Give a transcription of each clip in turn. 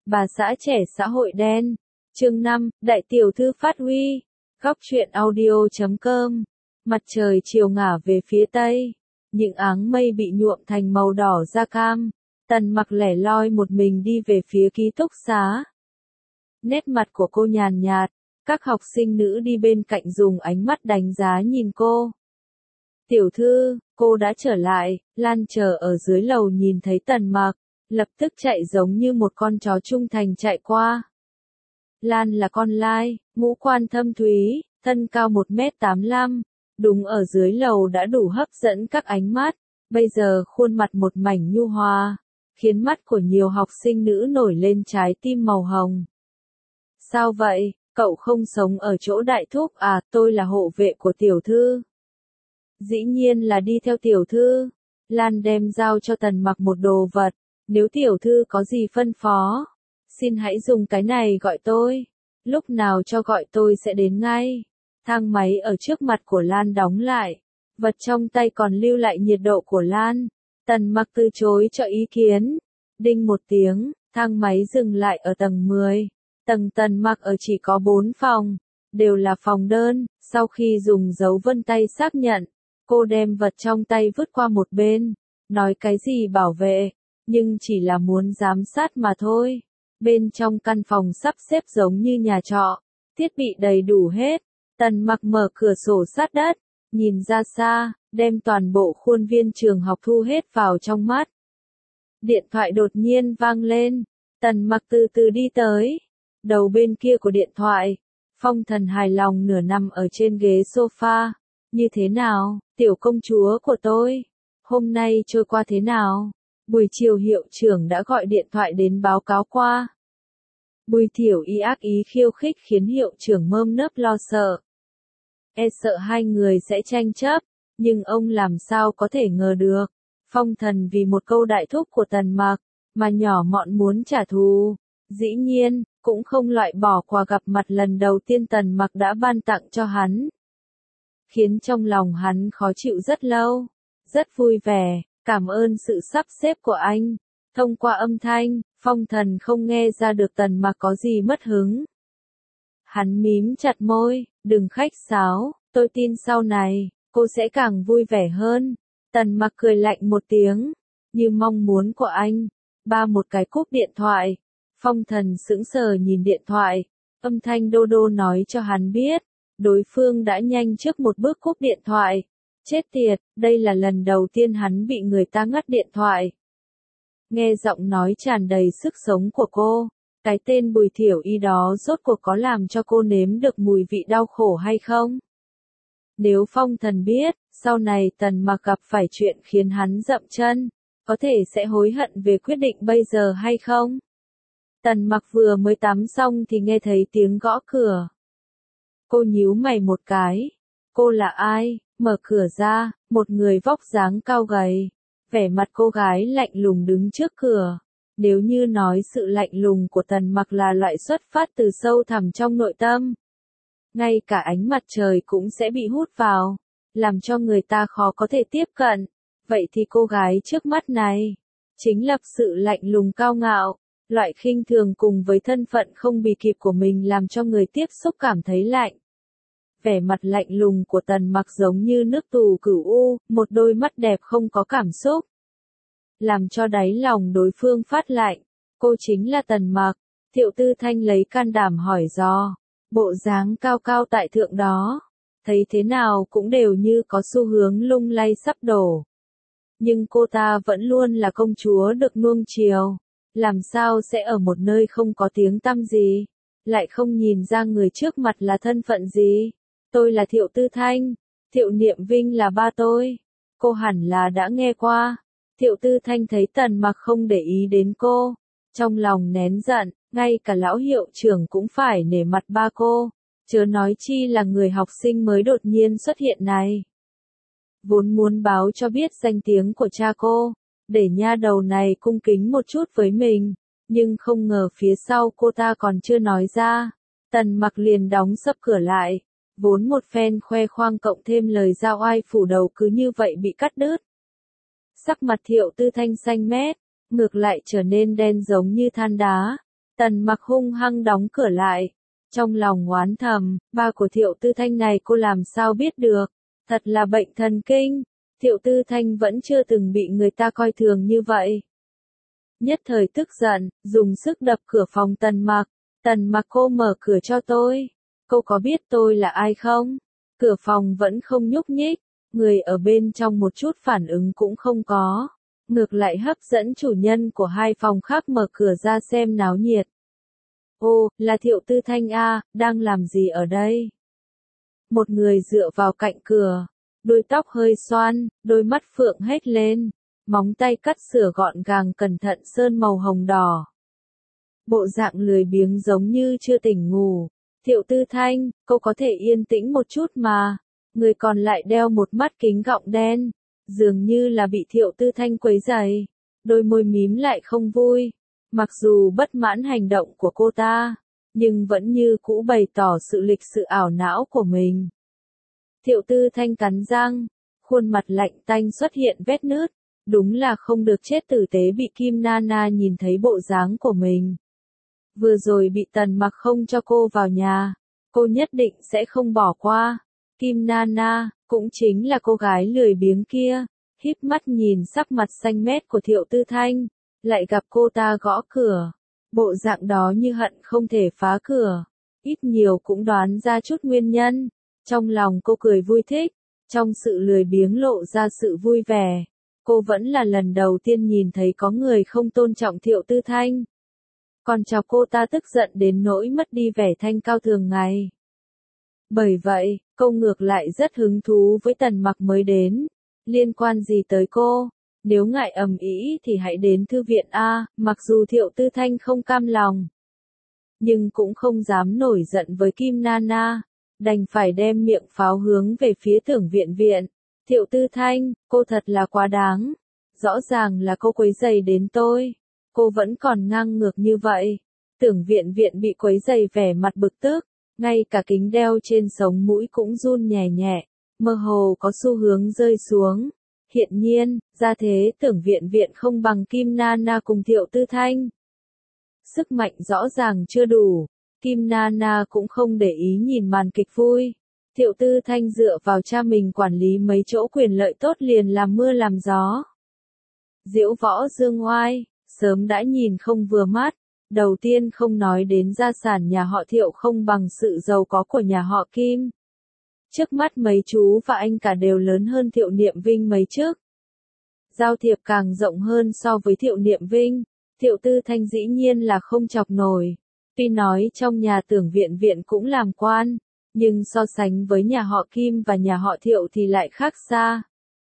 Bà xã trẻ xã hội đen. Chương 5, Đại tiểu thư phát huy. Góc truyện audio.com. Mặt trời chiều ngả về phía tây. Những áng mây bị nhuộm thành màu đỏ da cam. Tần Mặc lẻ loi một mình đi về phía ký túc xá. Nét mặt của cô nhàn nhạt. Các học sinh nữ đi bên cạnh dùng ánh mắt đánh giá nhìn cô. Tiểu thư, cô đã trở lại. Lan chờ ở dưới lầu nhìn thấy Tần Mặc, lập tức chạy giống như một con chó trung thành chạy qua. Lan là con lai, ngũ quan thâm thúy, thân cao 1m85, đúng ở dưới lầu đã đủ hấp dẫn các ánh mắt, bây giờ khuôn mặt một mảnh nhu hòa, khiến mắt của nhiều học sinh nữ nổi lên trái tim màu hồng. Sao vậy, cậu không sống ở chỗ đại thúc à? Tôi là hộ vệ của tiểu thư. Dĩ nhiên là đi theo tiểu thư. Lan đem giao cho Tần Mặc một đồ vật, nếu tiểu thư có gì phân phó, xin hãy dùng cái này gọi tôi, lúc nào cho gọi tôi sẽ đến ngay. Thang máy ở trước mặt của Lan đóng lại, vật trong tay còn lưu lại nhiệt độ của Lan. Tần Mặc từ chối cho ý kiến. Đinh một tiếng, thang máy dừng lại ở tầng 10. Tầng Tần Mặc ở chỉ có 4 phòng, đều là phòng đơn. Sau khi dùng dấu vân tay xác nhận, cô đem vật trong tay vứt qua một bên, nói cái gì bảo vệ, nhưng chỉ là muốn giám sát mà thôi. Bên trong căn phòng sắp xếp giống như nhà trọ, thiết bị đầy đủ hết. Tần Mặc mở cửa sổ sát đất, nhìn ra xa, đem toàn bộ khuôn viên trường học thu hết vào trong mắt. Điện thoại đột nhiên vang lên, Tần Mặc từ từ đi tới. Đầu bên kia của điện thoại, Phong Thần hài lòng nửa nằm ở trên ghế sofa. Như thế nào, tiểu công chúa của tôi? Hôm nay trôi qua thế nào? Buổi chiều hiệu trưởng đã gọi điện thoại đến báo cáo qua. Bùi Thiểu Y ác ý khiêu khích khiến hiệu trưởng nơm nớp lo sợ. Sợ hai người sẽ tranh chấp, nhưng ông làm sao có thể ngờ được. Phong Thần vì một câu đại thúc của Tần Mặc, mà nhỏ mọn muốn trả thù. Dĩ nhiên, cũng không loại bỏ quà gặp mặt lần đầu tiên Tần Mặc đã ban tặng cho hắn. Khiến trong lòng hắn khó chịu rất lâu. Rất vui vẻ, cảm ơn sự sắp xếp của anh. Thông qua âm thanh, Phong Thần không nghe ra được Tần Mặc có gì mất hứng. Hắn mím chặt môi, đừng khách sáo, tôi tin sau này, cô sẽ càng vui vẻ hơn. Tần Mặc cười lạnh một tiếng, như mong muốn của anh. Ba một cái cúp điện thoại. Phong Thần sững sờ nhìn điện thoại, âm thanh đô đô nói cho hắn biết, đối phương đã nhanh trước một bước cúp điện thoại. Chết tiệt, đây là lần đầu tiên hắn bị người ta ngắt điện thoại. Nghe giọng nói tràn đầy sức sống của cô, cái tên Bùi Thiểu Y đó rốt cuộc có làm cho cô nếm được mùi vị đau khổ hay không? Nếu Phong Thần biết, sau này Tần Mặc gặp phải chuyện khiến hắn dậm chân, có thể sẽ hối hận về quyết định bây giờ hay không? Tần Mặc vừa mới tắm xong thì nghe thấy tiếng gõ cửa. Cô nhíu mày một cái. Cô là ai? Mở cửa ra, một người vóc dáng cao gầy. Vẻ mặt cô gái lạnh lùng đứng trước cửa. Nếu như nói sự lạnh lùng của Tần Mặc là loại xuất phát từ sâu thẳm trong nội tâm, ngay cả ánh mặt trời cũng sẽ bị hút vào, làm cho người ta khó có thể tiếp cận. Vậy thì cô gái trước mắt này, chính là sự lạnh lùng cao ngạo, loại khinh thường cùng với thân phận không bì kịp của mình làm cho người tiếp xúc cảm thấy lạnh. Vẻ mặt lạnh lùng của Tần Mặc giống như nước tù cửu u, một đôi mắt đẹp không có cảm xúc, làm cho đáy lòng đối phương phát lạnh. Cô chính là Tần Mặc. Thiệu Tư Thanh lấy can đảm hỏi dò, bộ dáng cao cao tại thượng đó, thấy thế nào cũng đều như có xu hướng lung lay sắp đổ. Nhưng cô ta vẫn luôn là công chúa được nuông chiều, làm sao sẽ ở một nơi không có tiếng tăm gì, lại không nhìn ra người trước mặt là thân phận gì. Tôi là Thiệu Tư Thanh, Thiệu Niệm Vinh là ba tôi. Cô hẳn là đã nghe qua. Thiệu Tư Thanh thấy Tần Mặc không để ý đến cô, trong lòng nén giận, ngay cả lão hiệu trưởng cũng phải nể mặt ba cô, chớ nói chi là người học sinh mới đột nhiên xuất hiện này. Vốn muốn báo cho biết danh tiếng của cha cô, để nha đầu này cung kính một chút với mình, nhưng không ngờ phía sau cô ta còn chưa nói ra. Tần Mặc liền đóng sập cửa lại, vốn một phen khoe khoang cộng thêm lời giao oai phủ đầu cứ như vậy bị cắt đứt. Sắc mặt Thiệu Tư Thanh xanh mét, ngược lại trở nên đen giống như than đá. Tần Mặc hung hăng đóng cửa lại. Trong lòng oán thầm, ba của Thiệu Tư Thanh này cô làm sao biết được, thật là bệnh thần kinh, Thiệu Tư Thanh vẫn chưa từng bị người ta coi thường như vậy. Nhất thời tức giận, dùng sức đập cửa phòng Tần Mặc cô mở cửa cho tôi, cô có biết tôi là ai không? Cửa phòng vẫn không nhúc nhích, người ở bên trong một chút phản ứng cũng không có, ngược lại hấp dẫn chủ nhân của hai phòng khác mở cửa ra xem náo nhiệt. Ô, là Thiệu Tư Thanh a, đang làm gì ở đây? Một người dựa vào cạnh cửa, đuôi tóc hơi xoăn, đôi mắt phượng hết lên, móng tay cắt sửa gọn gàng cẩn thận sơn màu hồng đỏ. Bộ dạng lười biếng giống như chưa tỉnh ngủ. Thiệu Tư Thanh, cô có thể yên tĩnh một chút mà. Người còn lại đeo một mắt kính gọng đen, dường như là bị Thiệu Tư Thanh quấy rầy. Đôi môi mím lại không vui. Mặc dù bất mãn hành động của cô ta, nhưng vẫn như cũ bày tỏ sự lịch sự ảo não của mình. Thiệu Tư Thanh cắn răng, khuôn mặt lạnh tanh xuất hiện vết nứt. Đúng là không được chết tử tế bị Kim Nana nhìn thấy bộ dáng của mình. Vừa rồi bị Tần Mặc không cho cô vào nhà, cô nhất định sẽ không bỏ qua. Kim Nana, cũng chính là cô gái lười biếng kia, híp mắt nhìn sắc mặt xanh mét của Thiệu Tư Thanh, lại gặp cô ta gõ cửa. Bộ dạng đó như hận không thể phá cửa, ít nhiều cũng đoán ra chút nguyên nhân. Trong lòng cô cười vui thích, trong sự lười biếng lộ ra sự vui vẻ. Cô vẫn là lần đầu tiên nhìn thấy có người không tôn trọng Thiệu Tư Thanh. Còn chọc cô ta tức giận đến nỗi mất đi vẻ thanh cao thường ngày. Bởi vậy, cô ngược lại rất hứng thú với Tần Mặc mới đến. Liên quan gì tới cô? Nếu ngại ầm ĩ thì hãy đến thư viện A, mặc dù Thiệu Tư Thanh không cam lòng. Nhưng cũng không dám nổi giận với Kim Nana, đành phải đem miệng pháo hướng về phía Tưởng Viện Viện. Thiệu Tư Thanh, cô thật là quá đáng. Rõ ràng là cô quấy rầy đến tôi. Cô vẫn còn ngang ngược như vậy. Tưởng Viện Viện bị quấy rầy vẻ mặt bực tức. Ngay cả kính đeo trên sống mũi cũng run nhẹ nhẹ. Mơ hồ có xu hướng rơi xuống. Hiện nhiên, ra thế Tưởng Viện Viện không bằng Kim Nana cùng Thiệu Tư Thanh. Sức mạnh rõ ràng chưa đủ. Kim Nana cũng không để ý nhìn màn kịch vui. Thiệu Tư Thanh dựa vào cha mình quản lý mấy chỗ quyền lợi tốt liền làm mưa làm gió. Diễu võ dương oai, sớm đã nhìn không vừa mắt. Đầu tiên không nói đến gia sản nhà họ Thiệu không bằng sự giàu có của nhà họ Kim. Trước mắt mấy chú và anh cả đều lớn hơn Thiệu Niệm Vinh mấy chức. Giao thiệp càng rộng hơn so với Thiệu Niệm Vinh. Thiệu Tư Thanh dĩ nhiên là không chọc nổi. Tuy nói trong nhà Tưởng Viện Viện cũng làm quan, nhưng so sánh với nhà họ Kim và nhà họ Thiệu thì lại khác xa.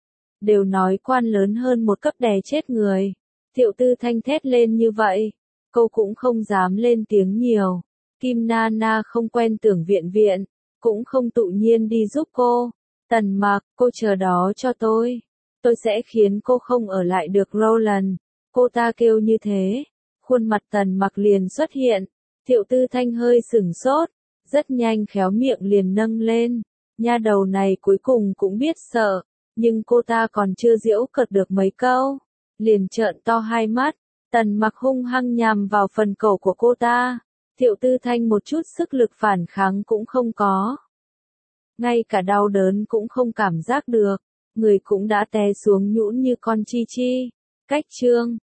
Đều nói quan lớn hơn một cấp đè chết người. Thiệu Tư Thanh thét lên như vậy, cô cũng không dám lên tiếng nhiều. Kim Nana không quen Tưởng Viện Viện, cũng không tự nhiên đi giúp cô. Tần Mặc, cô chờ đó cho tôi. Tôi sẽ khiến cô không ở lại được Roland. Cô ta kêu như thế. Khuôn mặt Tần Mặc liền xuất hiện. Thiệu Tư Thanh hơi sửng sốt. Rất nhanh khéo miệng liền nâng lên. Nha đầu này cuối cùng cũng biết sợ. Nhưng cô ta còn chưa giễu cợt được mấy câu. Liền trợn to hai mắt. Tần Mặc hung hăng nhằm vào phần cổ của cô ta. Thiệu Tư Thanh một chút sức lực phản kháng cũng không có. Ngay cả đau đớn cũng không cảm giác được. Người cũng đã té xuống nhũn như con chi chi. Cách chương